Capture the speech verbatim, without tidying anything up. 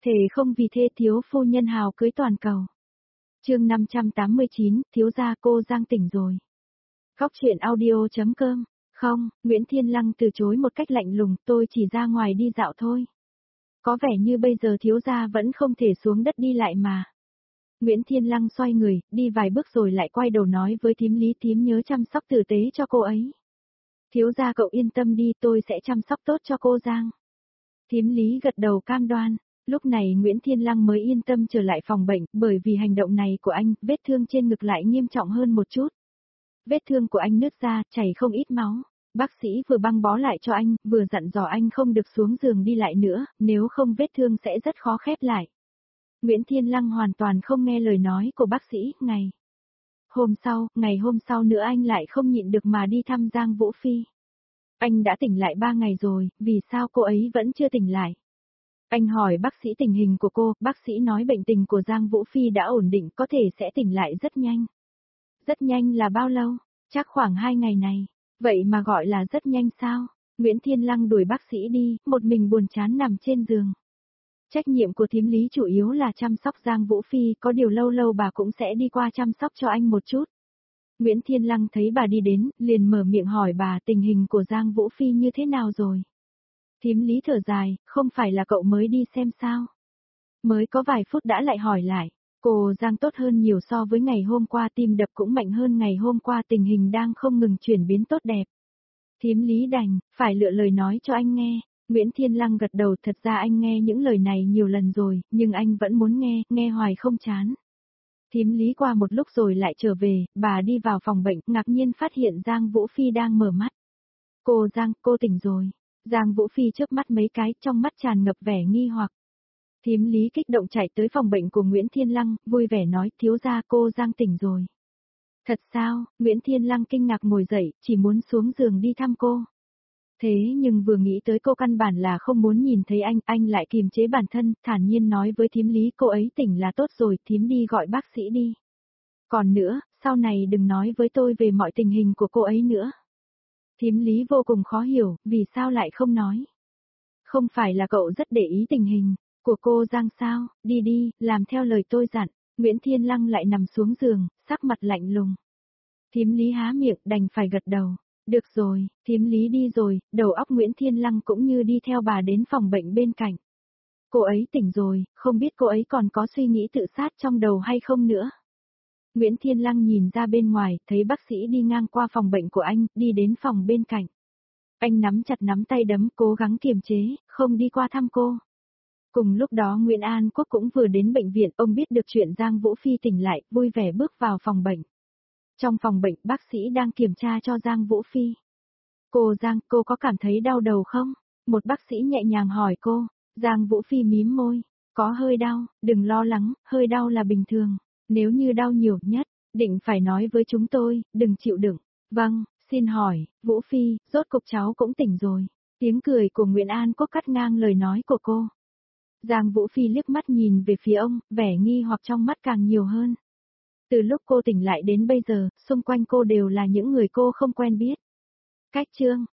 Thề không vì thê thiếu phu nhân hào cưới toàn cầu. Chương năm trăm tám mươi chín, thiếu gia cô Giang tỉnh rồi. Góc truyện audio chấm com. Không, Nguyễn Thiên Lăng từ chối một cách lạnh lùng, tôi chỉ ra ngoài đi dạo thôi. Có vẻ như bây giờ thiếu gia vẫn không thể xuống đất đi lại mà. Nguyễn Thiên Lăng xoay người, đi vài bước rồi lại quay đầu nói với thím Lý, thím nhớ chăm sóc tử tế cho cô ấy. Thiếu gia cậu yên tâm đi, tôi sẽ chăm sóc tốt cho cô Giang. Thím Lý gật đầu cam đoan. Lúc này Nguyễn Thiên Lăng mới yên tâm trở lại phòng bệnh, bởi vì hành động này của anh, vết thương trên ngực lại nghiêm trọng hơn một chút. Vết thương của anh nứt ra, chảy không ít máu. Bác sĩ vừa băng bó lại cho anh, vừa dặn dò anh không được xuống giường đi lại nữa, nếu không vết thương sẽ rất khó khép lại. Nguyễn Thiên Lăng hoàn toàn không nghe lời nói của bác sĩ. Ngày hôm sau, ngày hôm sau nữa anh lại không nhịn được mà đi thăm Giang Vũ Phi. Anh đã tỉnh lại ba ngày rồi, vì sao cô ấy vẫn chưa tỉnh lại? Anh hỏi bác sĩ tình hình của cô, bác sĩ nói bệnh tình của Giang Vũ Phi đã ổn định, có thể sẽ tỉnh lại rất nhanh. Rất nhanh là bao lâu? Chắc khoảng hai ngày này. Vậy mà gọi là rất nhanh sao? Nguyễn Thiên Lăng đuổi bác sĩ đi, một mình buồn chán nằm trên giường. Trách nhiệm của thím Lý chủ yếu là chăm sóc Giang Vũ Phi, có điều lâu lâu bà cũng sẽ đi qua chăm sóc cho anh một chút. Nguyễn Thiên Lăng thấy bà đi đến, liền mở miệng hỏi bà tình hình của Giang Vũ Phi như thế nào rồi. Thím Lý thở dài, không phải là cậu mới đi xem sao? Mới có vài phút đã lại hỏi lại, cô Giang tốt hơn nhiều so với ngày hôm qua, tim đập cũng mạnh hơn ngày hôm qua, tình hình đang không ngừng chuyển biến tốt đẹp. Thím Lý đành, phải lựa lời nói cho anh nghe. Nguyễn Thiên Lăng gật đầu, thật ra anh nghe những lời này nhiều lần rồi, nhưng anh vẫn muốn nghe, nghe hoài không chán. Thím Lý qua một lúc rồi lại trở về, bà đi vào phòng bệnh, ngạc nhiên phát hiện Giang Vũ Phi đang mở mắt. Cô Giang, cô tỉnh rồi. Giang Vũ Phi chớp mắt mấy cái, trong mắt tràn ngập vẻ nghi hoặc. Thím Lý kích động chạy tới phòng bệnh của Nguyễn Thiên Lăng, vui vẻ nói, thiếu gia cô Giang tỉnh rồi. Thật sao? Nguyễn Thiên Lăng kinh ngạc ngồi dậy, chỉ muốn xuống giường đi thăm cô. Thế nhưng vừa nghĩ tới cô căn bản là không muốn nhìn thấy anh, anh lại kiềm chế bản thân, thản nhiên nói với thím Lý, cô ấy tỉnh là tốt rồi, thím đi gọi bác sĩ đi. Còn nữa, sau này đừng nói với tôi về mọi tình hình của cô ấy nữa. Thím Lý vô cùng khó hiểu, vì sao lại không nói. Không phải là cậu rất để ý tình hình của cô Giang sao, đi đi, làm theo lời tôi dặn. Nguyễn Thiên Lăng lại nằm xuống giường, sắc mặt lạnh lùng. Thím Lý há miệng, đành phải gật đầu. Được rồi, thím Lý đi rồi, đầu óc Nguyễn Thiên Lăng cũng như đi theo bà đến phòng bệnh bên cạnh. Cô ấy tỉnh rồi, không biết cô ấy còn có suy nghĩ tự sát trong đầu hay không nữa. Nguyễn Thiên Lăng nhìn ra bên ngoài, thấy bác sĩ đi ngang qua phòng bệnh của anh, đi đến phòng bên cạnh. Anh nắm chặt nắm tay đấm, cố gắng kiềm chế, không đi qua thăm cô. Cùng lúc đó Nguyễn An Quốc cũng vừa đến bệnh viện, ông biết được chuyện Giang Vũ Phi tỉnh lại, vui vẻ bước vào phòng bệnh. Trong phòng bệnh, bác sĩ đang kiểm tra cho Giang Vũ Phi. Cô Giang, cô có cảm thấy đau đầu không? Một bác sĩ nhẹ nhàng hỏi cô. Giang Vũ Phi mím môi. Có hơi đau, đừng lo lắng, hơi đau là bình thường. Nếu như đau nhiều nhất, định phải nói với chúng tôi, đừng chịu đựng. Vâng, xin hỏi, Vũ Phi, rốt cục cháu cũng tỉnh rồi. Tiếng cười của Nguyễn An Quốc cắt ngang lời nói của cô. Giang Vũ Phi liếc mắt nhìn về phía ông, vẻ nghi hoặc trong mắt càng nhiều hơn. Từ lúc cô tỉnh lại đến bây giờ, xung quanh cô đều là những người cô không quen biết. Cách chương